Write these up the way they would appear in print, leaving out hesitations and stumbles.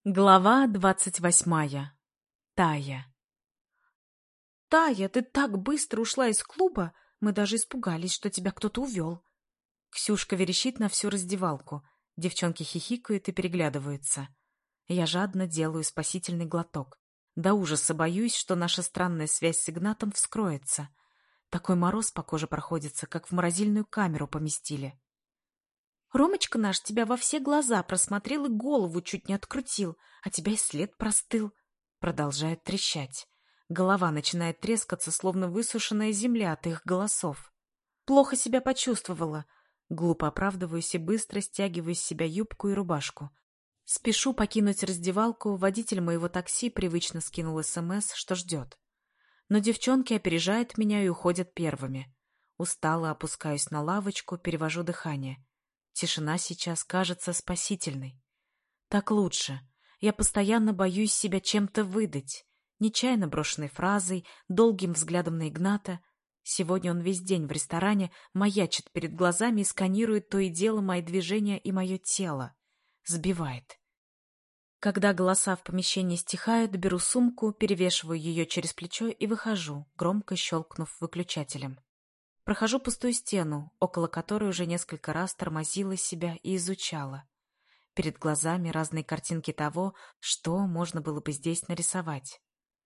Глава 28. Тая. «Тая, ты так быстро ушла из клуба, мы даже испугались, что тебя кто-то увел». Ксюшка верещит на всю раздевалку. Девчонки хихикают и переглядываются. Я жадно делаю спасительный глоток. До ужаса боюсь, что наша странная связь с Игнатом вскроется. Такой мороз по коже проходится, как в морозильную камеру поместили. «Ромочка наш тебя во все глаза просмотрел и голову чуть не открутил, а тебя и след простыл». Продолжает трещать. Голова начинает трескаться, словно высушенная земля от их голосов. Плохо себя почувствовала. Глупо оправдываюсь и быстро стягиваю с себя юбку и рубашку. Спешу покинуть раздевалку, водитель моего такси привычно скинул СМС, что ждет. Но девчонки опережают меня и уходят первыми. Устало опускаюсь на лавочку, перевожу дыхание. Тишина сейчас кажется спасительной. Так лучше. Я постоянно боюсь себя чем-то выдать. Нечаянно брошенной фразой, долгим взглядом на Игната. Сегодня он весь день в ресторане маячит перед глазами и сканирует то и дело мои движения и мое тело. Сбивает. Когда голоса в помещении стихают, беру сумку, перевешиваю ее через плечо и выхожу, громко щелкнув выключателем. Прохожу пустую стену, около которой уже несколько раз тормозила себя и изучала. Перед глазами разные картинки того, что можно было бы здесь нарисовать.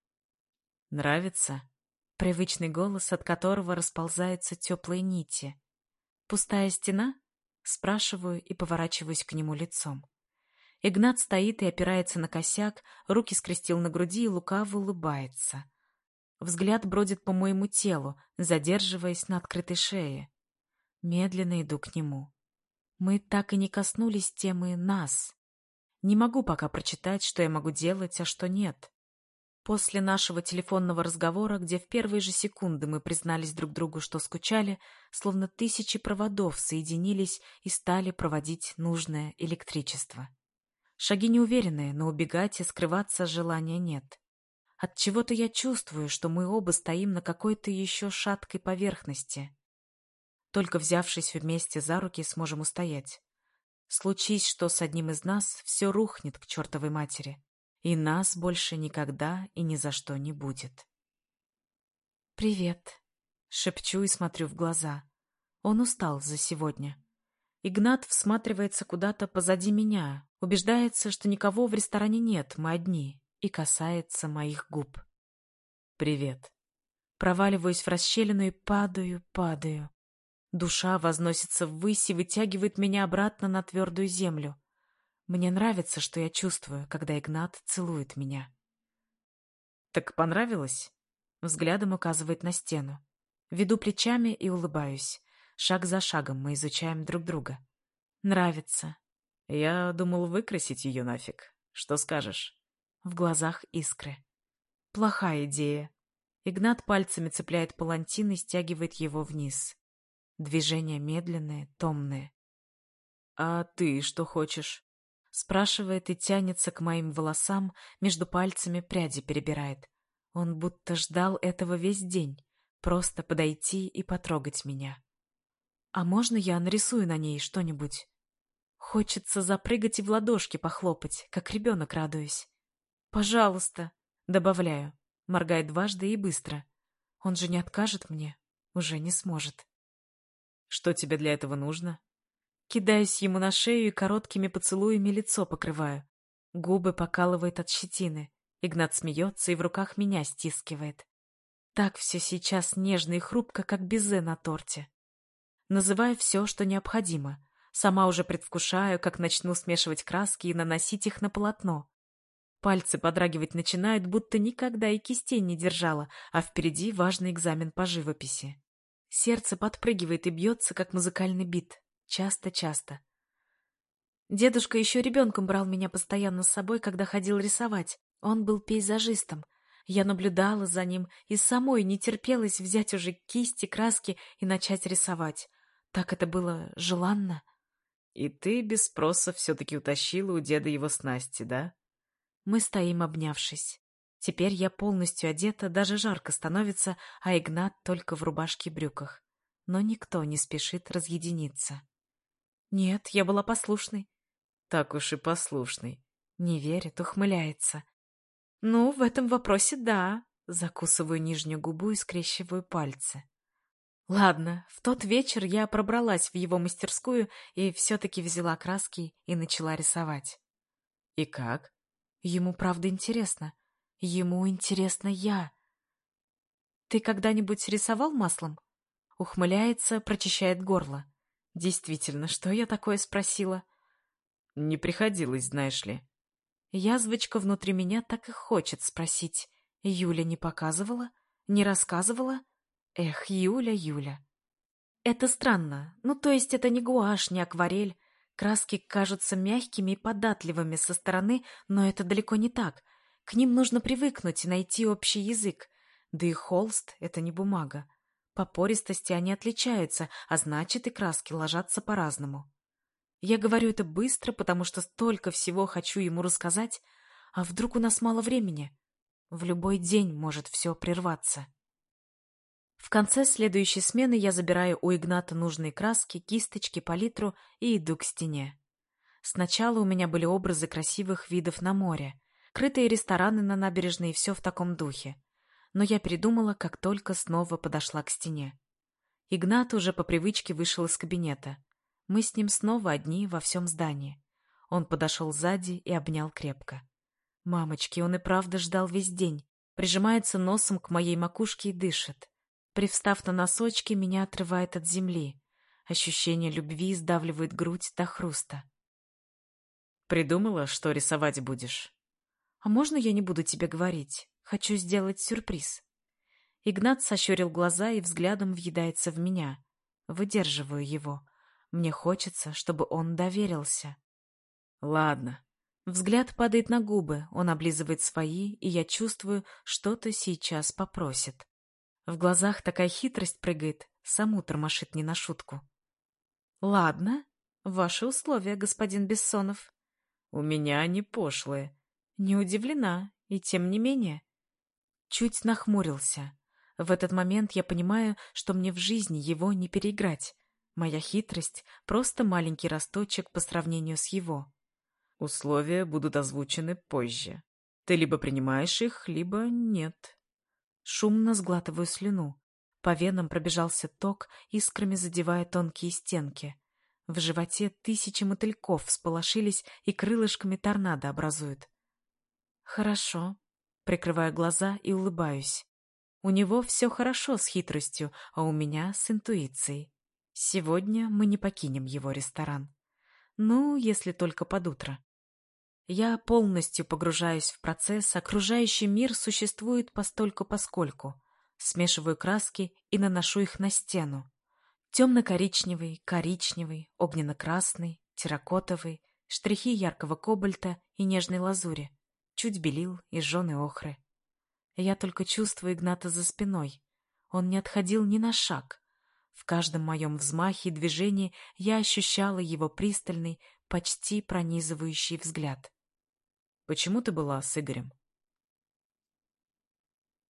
«Нравится?» Привычный голос, от которого расползаются теплые нити. «Пустая стена?» Спрашиваю и поворачиваюсь к нему лицом. Игнат стоит и опирается на косяк, руки скрестил на груди и лукаво улыбается. Взгляд бродит по моему телу, задерживаясь на открытой шее. Медленно иду к нему. Мы так и не коснулись темы «нас». Не могу пока прочитать, что я могу делать, а что нет. После нашего телефонного разговора, где в первые же секунды мы признались друг другу, что скучали, словно тысячи проводов соединились и стали проводить нужное электричество. Шаги неуверенные, но убегать и скрываться желания нет. От чего-то я чувствую, что мы оба стоим на какой-то еще шаткой поверхности. Только взявшись вместе за руки, сможем устоять. Случись, что с одним из нас, все рухнет к чертовой матери, и нас больше никогда и ни за что не будет. «Привет», — шепчу и смотрю в глаза. Он устал за сегодня. Игнат всматривается куда-то позади меня, убеждается, что никого в ресторане нет, мы одни, и касается моих губ. «Привет». Проваливаюсь в расщелину и падаю. Душа возносится ввысь и вытягивает меня обратно на твердую землю. Мне нравится, что я чувствую, когда Игнат целует меня. «Так понравилось?» Взглядом указывает на стену. Веду плечами и улыбаюсь. Шаг за шагом мы изучаем друг друга. «Нравится». «Я думал выкрасить ее нафиг. Что скажешь?» В глазах искры. «Плохая идея». Игнат пальцами цепляет палантин и стягивает его вниз. Движения медленные, томные. «А ты что хочешь?» Спрашивает и тянется к моим волосам, между пальцами пряди перебирает. Он будто ждал этого весь день, просто подойти и потрогать меня. «А можно я нарисую на ней что-нибудь?» Хочется запрыгать и в ладошки похлопать, как ребенок радуюсь. «Пожалуйста», — добавляю, моргает дважды и быстро. Он же не откажет мне, уже не сможет. «Что тебе для этого нужно?» Кидаюсь ему на шею и короткими поцелуями лицо покрываю. Губы покалывает от щетины. Игнат смеется и в руках меня стискивает. Так все сейчас нежно и хрупко, как безе на торте. Называю все, что необходимо. Сама уже предвкушаю, как начну смешивать краски и наносить их на полотно. Пальцы подрагивать начинают, будто никогда и кистей не держала, а впереди важный экзамен по живописи. Сердце подпрыгивает и бьется, как музыкальный бит. Часто-часто. Дедушка еще ребенком брал меня постоянно с собой, когда ходил рисовать. Он был пейзажистом. Я наблюдала за ним и самой не терпелось взять уже кисти, краски и начать рисовать. Так это было желанно. И ты без спроса все-таки утащила у деда его снасти, да? Мы стоим, обнявшись. Теперь я полностью одета, даже жарко становится, а Игнат только в рубашке и брюках. Но никто не спешит разъединиться. Нет, я была послушной. Так уж и послушной. Не верит, ухмыляется. Ну, в этом вопросе да. Закусываю нижнюю губу и скрещиваю пальцы. Ладно, в тот вечер я пробралась в его мастерскую и все-таки взяла краски и начала рисовать. И как? Ему правда интересно. Ему интересно я. Ты когда-нибудь рисовал маслом? Ухмыляется, прочищает горло. Действительно, что я такое спросила? Не приходилось, знаешь ли. Язвочка внутри меня так и хочет спросить. Юля не показывала? Не рассказывала? Эх, Юля, Юля. Это странно. Ну, то есть это не гуашь, не акварель. Краски кажутся мягкими и податливыми со стороны, но это далеко не так. К ним нужно привыкнуть и найти общий язык. Да и холст — это не бумага. По пористости они отличаются, а значит, и краски ложатся по-разному. Я говорю это быстро, потому что столько всего хочу ему рассказать, а вдруг у нас мало времени? В любой день может все прерваться. В конце следующей смены я забираю у Игната нужные краски, кисточки, палитру и иду к стене. Сначала у меня были образы красивых видов на море, крытые рестораны на набережной и все в таком духе. Но я передумала, как только снова подошла к стене. Игнат уже по привычке вышел из кабинета. Мы с ним снова одни во всем здании. Он подошел сзади и обнял крепко. Мамочки, он и правда ждал весь день, прижимается носом к моей макушке и дышит. Привстав на носочки, меня отрывает от земли. Ощущение любви сдавливает грудь до хруста. Придумала, что рисовать будешь? А можно я не буду тебе говорить? Хочу сделать сюрприз. Игнат сощурил глаза и взглядом въедается в меня. Выдерживаю его. Мне хочется, чтобы он доверился. Ладно. Взгляд падает на губы, он облизывает свои, и я чувствую, что-то сейчас попросит. В глазах такая хитрость прыгает, саму тормошит не на шутку. Ладно, ваши условия, господин Бессонов. У меня они пошлые. Не удивлена, и тем не менее. Чуть нахмурился. В этот момент я понимаю, что мне в жизни его не переиграть. Моя хитрость — просто маленький росточек по сравнению с его. Условия будут озвучены позже. Ты либо принимаешь их, либо нет. Шумно сглатываю слюну. По венам пробежался ток, искрами задевая тонкие стенки. В животе тысячи мотыльков всполошились и крылышками торнадо образуют. Хорошо. Прикрываю глаза и улыбаюсь. У него все хорошо с хитростью, а у меня с интуицией. Сегодня мы не покинем его ресторан. Ну, если только под утро. Я полностью погружаюсь в процесс, окружающий мир существует постольку-поскольку. Смешиваю краски и наношу их на стену. Темно-коричневый, коричневый, огненно-красный, терракотовый, штрихи яркого кобальта и нежной лазури, чуть белил и жженой охры. Я только чувствую Игната за спиной. Он не отходил ни на шаг. В каждом моем взмахе и движении я ощущала его пристальный, почти пронизывающий взгляд. «Почему ты была с Игорем?»